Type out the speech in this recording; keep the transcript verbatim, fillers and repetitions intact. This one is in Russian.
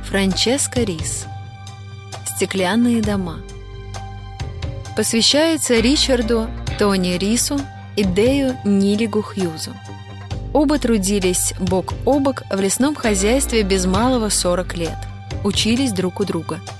Франческо Рис. «Стеклянные дома». Посвящается Ричарду Тони Рису и Дэю Нилигу Хьюзу. Оба трудились бок о бок в лесном хозяйстве без малого сорок лет. Учились друг у друга.